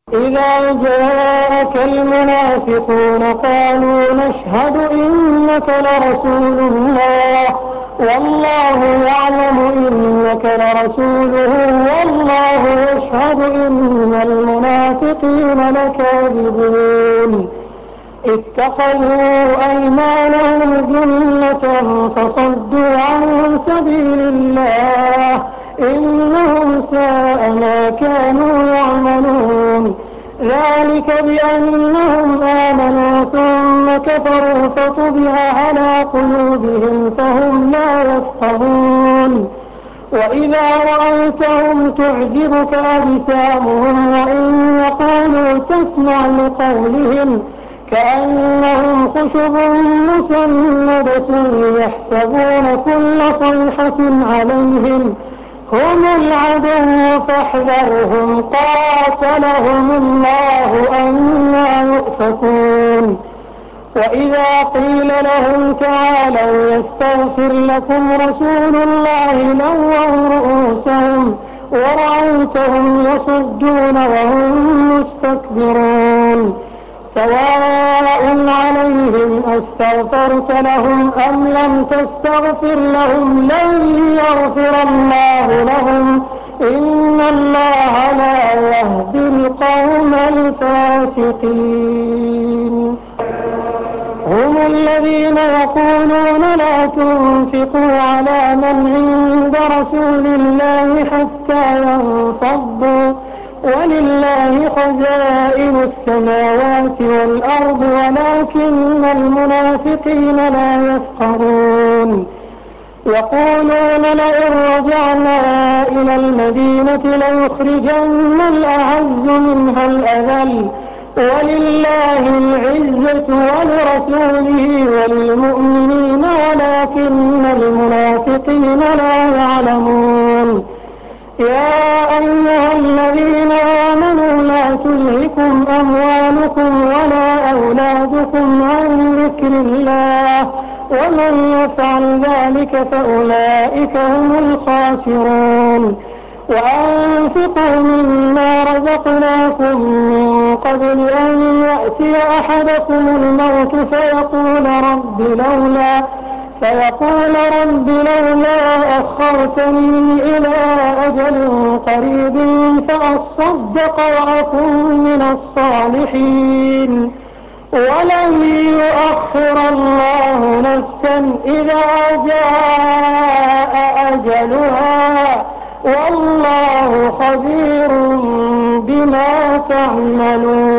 إذا جاءك المنافقون قالوا نشهد إنك لرسول الله والله يعلم إنك لرسوله والله يشهد إن المنافقين لكاذبون اتخذوا أيمانهم جنة فصدوا عن سبيل الله إنهم ساء ما كانوا يعملون ذلك بأنهم آمنوا ثم كفروا فطبع على قلوبهم فهم لا يفقهون وإذا رأيتهم تعجبك أجسامهم وإن يقولوا تسمع لقولهم كأنهم خشب مسندة يحسبون كل صيحة عليهم هم العدو فاحذرهم قاتلهم الله أنى يؤفكون وإذا قيل لهم تعالوا يستغفر لكم رسول الله لووا رؤوسهم ورأيتهم يصدون وهم مستكبرون سواء عليهم أستغفرت لهم أم لم تستغفر لهم لن يغفر الله لهم إن الله لا يهدي القوم الفاسقين هم الذين يقولون لا تنفقوا على من عند رسول الله حتى ينفضوا ولله خزائن السماوات والأرض ولكن المنافقين لا يفقهون يقولون لئن رجعنا إلى المدينة ليخرجن الأعز منها الأذل ولله العزة ولرسوله وللمؤمنين ولكن المنافقين لا يعلمون يا أيها الذين آمنوا لا تلهكم أموالكم ولا أولادكم عن ذكر الله ومن يفعل ذلك فأولئك هم الخاسرون وأنفقوا مما رزقناكم من قبل أن يأتي أحدكم الموت فيقول رب لولا أخرتني إلى أجل قريب فأصدق وأكن من الصالحين ولن يؤخر الله نفسا إذا جاء أجلها والله خبير بما تعملون.